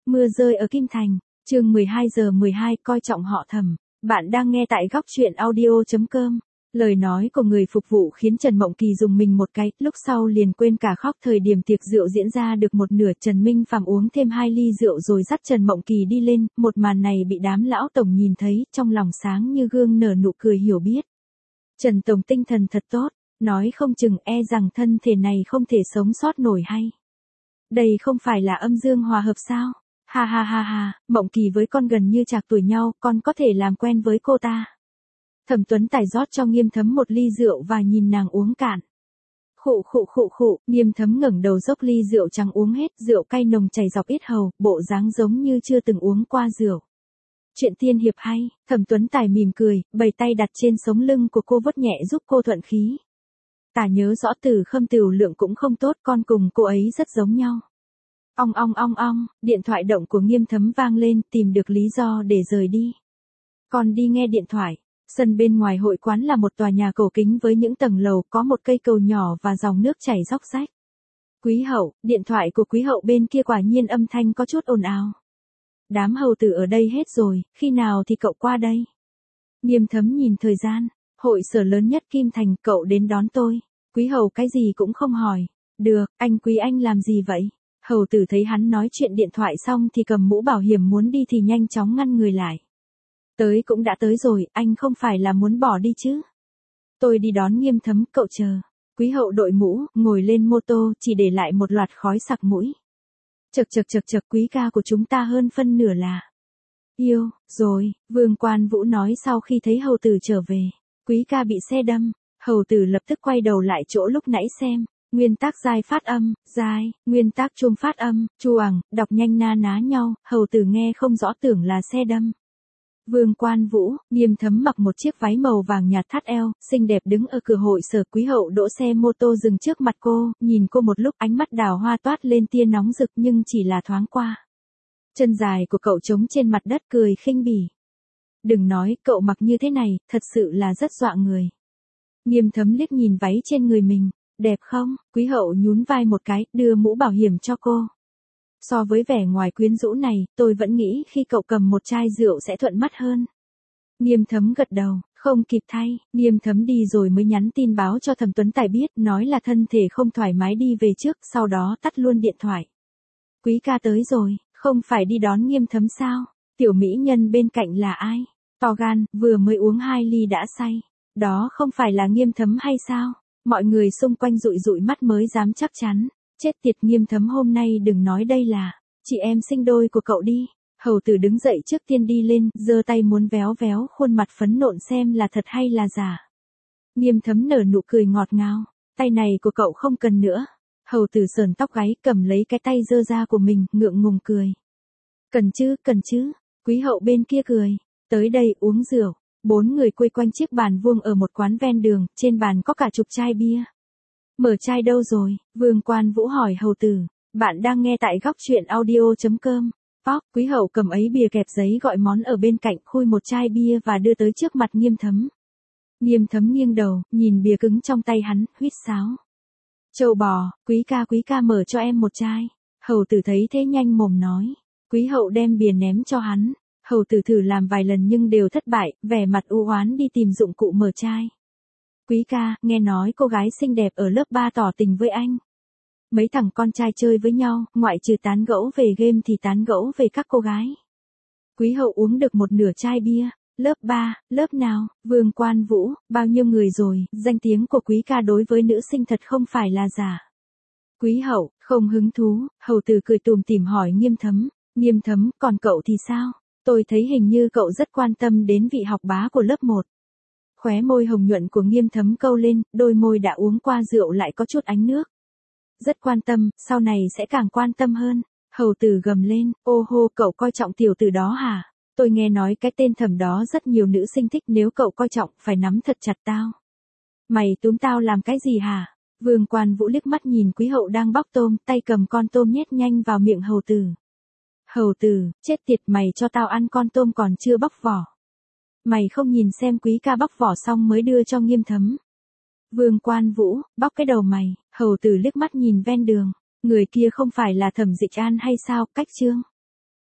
Mưa rơi ở Kim Thành, chương 12:12 coi trọng họ Thẩm. Bạn đang nghe tại góc truyện audio.com. Lời nói của người phục vụ khiến Trần Mộng Kỳ dùng mình một cái, lúc sau liền quên cả khóc. Thời điểm tiệc rượu diễn ra được một nửa, Trần Minh Phàm uống thêm 2 ly rượu rồi dắt Trần Mộng Kỳ đi lên, một màn này bị đám lão tổng nhìn thấy, trong lòng sáng như gương nở nụ cười hiểu biết. Trần tổng tinh thần thật tốt, nói không chừng e rằng thân thể này không thể sống sót nổi hay. Đây không phải là âm dương hòa hợp sao? Ha ha ha ha, Mộng Kỳ với con gần như trạc tuổi nhau, con có thể làm quen với cô ta. Thẩm Tuấn Tài rót cho Nghiêm Thấm một ly rượu và nhìn nàng uống cạn. Khụ khụ khụ khụ, Nghiêm Thấm ngẩng đầu dốc ly rượu trắng uống hết, rượu cay nồng chảy dọc yết hầu, bộ dáng giống như chưa từng uống qua rượu. Chuyện tiên hiệp hay, Thẩm Tuấn Tài mỉm cười, bày tay đặt trên sống lưng của cô vuốt nhẹ giúp cô thuận khí. Ta nhớ rõ Từ Khâm Tửu Lượng cũng không tốt, con cùng cô ấy rất giống nhau. Ong ong ong ong, điện thoại động của Nghiêm Thấm vang lên, tìm được lý do để rời đi. Con đi nghe điện thoại. Sân bên ngoài hội quán là một tòa nhà cổ kính với những tầng lầu, có một cây cầu nhỏ và dòng nước chảy róc rách. Quý hậu, điện thoại của quý hậu bên kia quả nhiên âm thanh có chút ồn ào. Đám hầu tử ở đây hết rồi, khi nào thì cậu qua đây? Nghiêm Thấm nhìn thời gian, hội sở lớn nhất Kim Thành, cậu đến đón tôi. Quý hậu cái gì cũng không hỏi. Được, anh Quý anh làm gì vậy? Hầu tử thấy hắn nói chuyện điện thoại xong thì cầm mũ bảo hiểm muốn đi thì nhanh chóng ngăn người lại. Tới cũng đã tới rồi, anh không phải là muốn bỏ đi chứ? Tôi đi đón Nghiêm Thấm, cậu chờ. Quý hậu đội mũ, ngồi lên mô tô, chỉ để lại một loạt khói sặc mũi. Chậc chậc chậc chậc, quý ca của chúng ta hơn phân nửa là yêu, rồi, Vương Quan Vũ nói sau khi thấy hầu tử trở về. Quý ca bị xe đâm, hầu tử lập tức quay đầu lại chỗ lúc nãy xem. Nguyên tác giai phát âm, giai, nguyên tác trung phát âm, chuằng, đọc nhanh na ná nhau, hầu tử nghe không rõ tưởng là xe đâm. Vương Quan Vũ, Nghiêm Thấm mặc một chiếc váy màu vàng nhạt thắt eo, xinh đẹp đứng ở cửa hội sở. Quý hậu đỗ xe mô tô dừng trước mặt cô, nhìn cô một lúc, ánh mắt đào hoa toát lên tia nóng rực nhưng chỉ là thoáng qua. Chân dài của cậu trống trên mặt đất, cười khinh bỉ. Đừng nói, cậu mặc như thế này, thật sự là rất dọa người. Nghiêm Thấm liếc nhìn váy trên người mình, đẹp không? Quý hậu nhún vai một cái, đưa mũ bảo hiểm cho cô. So với vẻ ngoài quyến rũ này, tôi vẫn nghĩ khi cậu cầm một chai rượu sẽ thuận mắt hơn. Nghiêm Thấm gật đầu, không kịp thay, Nghiêm Thấm đi rồi mới nhắn tin báo cho Thẩm Tuấn Tài biết, nói là thân thể không thoải mái đi về trước, sau đó tắt luôn điện thoại. Quý ca tới rồi, không phải đi đón Nghiêm Thấm sao? Tiểu mỹ nhân bên cạnh là ai? To gan, vừa mới uống 2 ly đã say. Đó không phải là Nghiêm Thấm hay sao? Mọi người xung quanh dụi dụi mắt mới dám chắc chắn. Chết tiệt, Nghiêm Thấm hôm nay đừng nói đây là chị em sinh đôi của cậu đi. Hầu tử đứng dậy trước tiên đi lên, giơ tay muốn véo véo khuôn mặt phấn nộn xem là thật hay là giả. Nghiêm Thấm nở nụ cười ngọt ngào, tay này của cậu không cần nữa. Hầu tử sờn tóc gáy, cầm lấy cái tay dơ ra của mình, ngượng ngùng cười. Cần chứ, quý hậu bên kia cười. Tới đây uống rượu. 4 người quây quanh chiếc bàn vuông ở một quán ven đường, trên bàn có cả chục chai bia. Mở chai đâu rồi? Vương Quan Vũ hỏi hầu tử. Bạn đang nghe tại góc truyện audio.com. Phóc, quý hậu cầm ấy bìa kẹp giấy gọi món ở bên cạnh, khui một chai bia và đưa tới trước mặt Nghiêm Thấm. Nghiêm Thấm nghiêng đầu, nhìn bìa cứng trong tay hắn, huýt sáo. Châu bò, quý ca mở cho em một chai. Hầu tử thấy thế nhanh mồm nói. Quý hậu đem bìa ném cho hắn. Hầu tử thử làm vài lần nhưng đều thất bại, vẻ mặt u oán đi tìm dụng cụ mở chai. Quý ca, nghe nói cô gái xinh đẹp ở lớp 3 tỏ tình với anh. Mấy thằng con trai chơi với nhau, ngoại trừ tán gẫu về game thì tán gẫu về các cô gái. Quý hậu uống được một nửa chai bia. Lớp 3, lớp nào? Vương Quan Vũ, bao nhiêu người rồi? Danh tiếng của quý ca đối với nữ sinh thật không phải là giả. Quý hậu, không hứng thú. Hầu tử cười tùm tìm hỏi Nghiêm Thấm. Nghiêm Thấm, còn cậu thì sao? Tôi thấy hình như cậu rất quan tâm đến vị học bá của lớp 1. Khóe môi hồng nhuận của Nghiêm Thấm câu lên, đôi môi đã uống qua rượu lại có chút ánh nước. Rất quan tâm, sau này sẽ càng quan tâm hơn. Hầu tử gầm lên, ô hô, cậu coi trọng tiểu tử đó hả? Tôi nghe nói cái tên Thẩm đó rất nhiều nữ sinh thích, nếu cậu coi trọng, phải nắm thật chặt tao. Mày túm tao làm cái gì hả? Vương Quan Vũ liếc mắt nhìn quý hậu đang bóc tôm, tay cầm con tôm nhét nhanh vào miệng hầu tử. Hầu tử, chết tiệt, mày cho tao ăn con tôm còn chưa bóc vỏ. Mày không nhìn xem quý ca bóc vỏ xong mới đưa cho Nghiêm Thấm. Vương Quan Vũ, bóc cái đầu mày. Hầu tử liếc mắt nhìn ven đường. Người kia không phải là Thẩm Dịch An hay sao? Cách trương.